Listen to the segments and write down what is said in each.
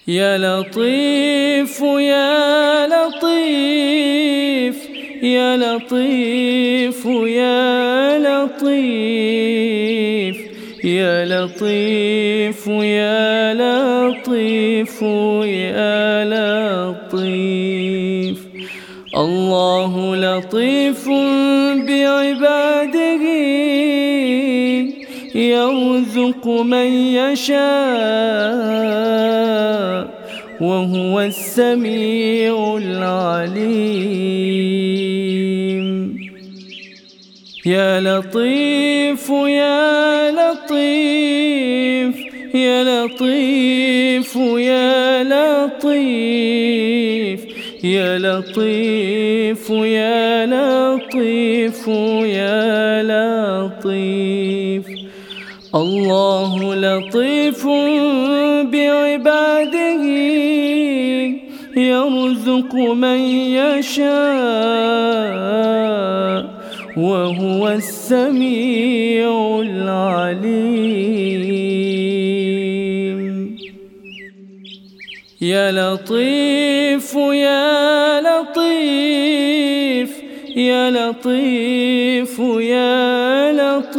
يا لطيف يا لطيف يا لطيف يا لطيف يا لطيف يا لطيف يا لطيف. الله لطيف بعباده يرزق من يشاء وهو السميع العليم. يا لطيف يا لطيف يا لطيف يا لطيف يا لطيف يا لطيف يا لطيف. الله لطيف بعباده يرزق من يشاء وهو السميع العليم. يا لطيف يا لطيف يا لطيف يا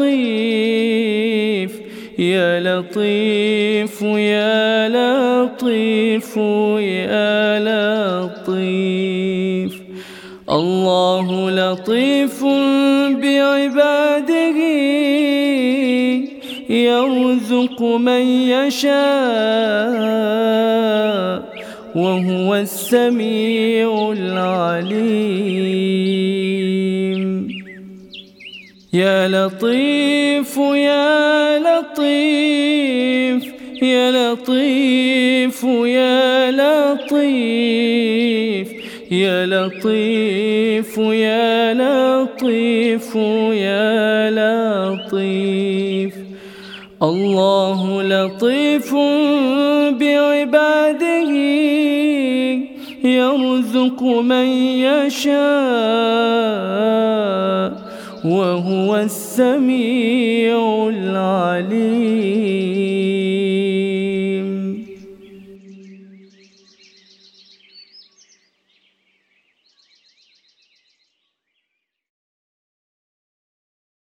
لطيف يا لطيف يا لطيف يا لطيف. الله لطيف بعباده يرزق من يشاء وهو السميع العليم. يا لطيف يا لطيف يا لطيف يا لطيف يا لطيف يا لطيف يا لطيف. الله لطيف بعباده يرزق من يشاء وهو السميع العليم.